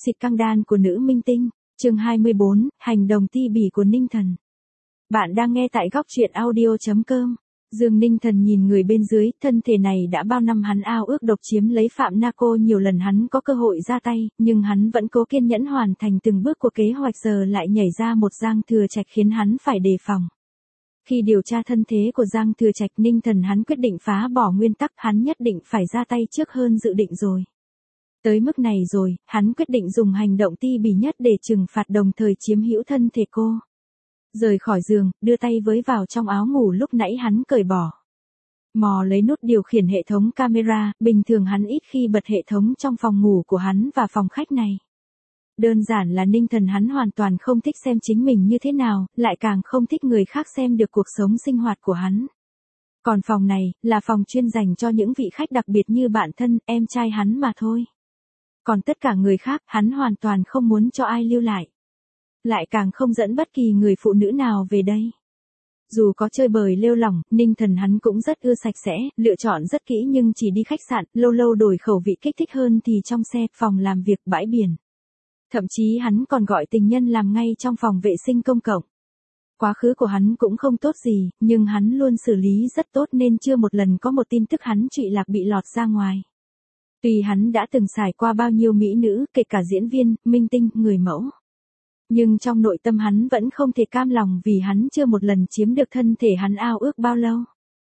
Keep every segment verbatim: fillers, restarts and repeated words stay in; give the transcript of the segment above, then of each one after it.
xịt căng đan của nữ minh tinh. Chương hai mươi bốn, hành động ti bỉ của Ninh Thần. Bạn đang nghe tại góc truyện audio chấm com. Dương Ninh Thần nhìn người bên dưới, thân thể này đã bao năm hắn ao ước độc chiếm lấy Phạm Na cô, nhiều lần hắn có cơ hội ra tay, nhưng hắn vẫn cố kiên nhẫn hoàn thành từng bước của kế hoạch, giờ lại nhảy ra một Giang Thừa Trạch khiến hắn phải đề phòng. Khi điều tra thân thế của Giang Thừa Trạch, Ninh Thần hắn quyết định phá bỏ nguyên tắc, hắn nhất định phải ra tay trước hơn dự định rồi. Tới mức này rồi, hắn quyết định dùng hành động ti bỉ nhất để trừng phạt, đồng thời chiếm hữu thân thể cô. Rời khỏi giường, đưa tay với vào trong áo ngủ lúc nãy hắn cởi bỏ. Mò lấy nút điều khiển hệ thống camera, bình thường hắn ít khi bật hệ thống trong phòng ngủ của hắn và phòng khách này. Đơn giản là Ninh Thần hắn hoàn toàn không thích xem chính mình như thế nào, lại càng không thích người khác xem được cuộc sống sinh hoạt của hắn. Còn phòng này, là phòng chuyên dành cho những vị khách đặc biệt như bạn thân, em trai hắn mà thôi. Còn tất cả người khác, hắn hoàn toàn không muốn cho ai lưu lại. Lại càng không dẫn bất kỳ người phụ nữ nào về đây. Dù có chơi bời lêu lỏng, Ninh Thần hắn cũng rất ưa sạch sẽ, lựa chọn rất kỹ, nhưng chỉ đi khách sạn, lâu lâu đổi khẩu vị kích thích hơn thì trong xe, phòng làm việc, bãi biển. Thậm chí hắn còn gọi tình nhân làm ngay trong phòng vệ sinh công cộng. Quá khứ của hắn cũng không tốt gì, nhưng hắn luôn xử lý rất tốt nên chưa một lần có một tin tức hắn trụy lạc bị lọt ra ngoài. Tuy hắn đã từng xài qua bao nhiêu mỹ nữ, kể cả diễn viên, minh tinh, người mẫu. Nhưng trong nội tâm hắn vẫn không thể cam lòng vì hắn chưa một lần chiếm được thân thể hắn ao ước bao lâu.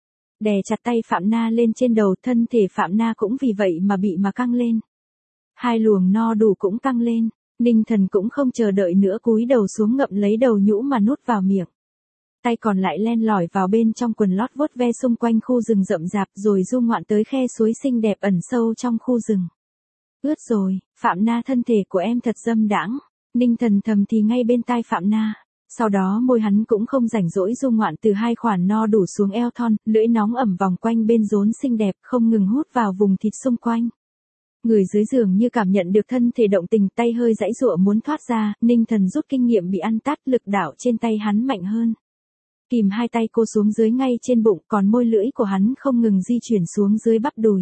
Đè chặt tay Phạm Na lên trên đầu, thân thể Phạm Na cũng vì vậy mà bị mà căng lên. Hai luồng no đủ cũng căng lên, Ninh Thần cũng không chờ đợi nữa, cúi đầu xuống ngậm lấy đầu nhũ mà nuốt vào miệng. Tay còn lại len lỏi vào bên trong quần lót, vuốt ve xung quanh khu rừng rậm rạp, rồi du ngoạn tới khe suối xinh đẹp ẩn sâu trong khu rừng. Ướt rồi, Phạm Na, thân thể của em thật dâm đãng. Ninh Thần thầm thì ngay bên tai Phạm Na. Sau đó môi hắn cũng không rảnh rỗi du ngoạn từ hai khoản no đủ xuống eo thon, lưỡi nóng ẩm vòng quanh bên rốn xinh đẹp, không ngừng hút vào vùng thịt xung quanh. Người dưới giường như cảm nhận được thân thể động tình, tay hơi giãy giụa muốn thoát ra, Ninh Thần rút kinh nghiệm bị ăn tát, lực đạo trên tay hắn mạnh hơn. Kìm hai tay cô xuống dưới ngay trên bụng, còn môi lưỡi của hắn không ngừng di chuyển xuống dưới bắp đùi.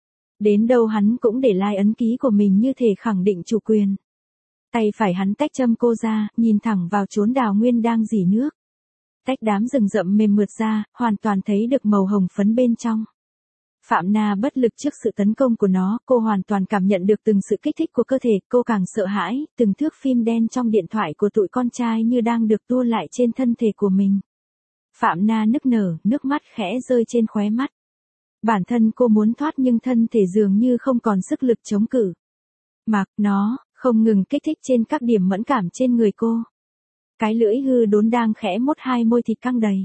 Đến đâu hắn cũng để lại ấn ký của mình như thể khẳng định chủ quyền. Tay phải hắn tách châm cô ra, nhìn thẳng vào chốn đào nguyên đang rỉ nước. Tách đám rừng rậm mềm mượt ra, hoàn toàn thấy được màu hồng phấn bên trong. Phạm Na bất lực trước sự tấn công của nó, cô hoàn toàn cảm nhận được từng sự kích thích của cơ thể, cô càng sợ hãi, từng thước phim đen trong điện thoại của tụi con trai như đang được tua lại trên thân thể của mình. Phạm Na nức nở, nước mắt khẽ rơi trên khóe mắt. Bản thân cô muốn thoát nhưng thân thể dường như không còn sức lực chống cự. Mặc nó, không ngừng kích thích trên các điểm mẫn cảm trên người cô. Cái lưỡi hư đốn đang khẽ mốt hai môi thịt căng đầy.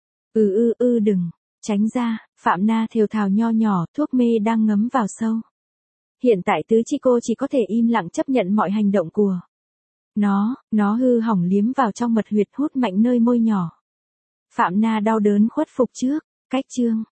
Ừ ư ư đừng, tránh ra, Phạm Na thều thào nho nhỏ, thuốc mê đang ngấm vào sâu. Hiện tại tứ chi cô chỉ có thể im lặng chấp nhận mọi hành động của nó, nó hư hỏng liếm vào trong mật huyệt, hút mạnh nơi môi nhỏ. Phạm Na đau đớn khuất phục trước, cách chương.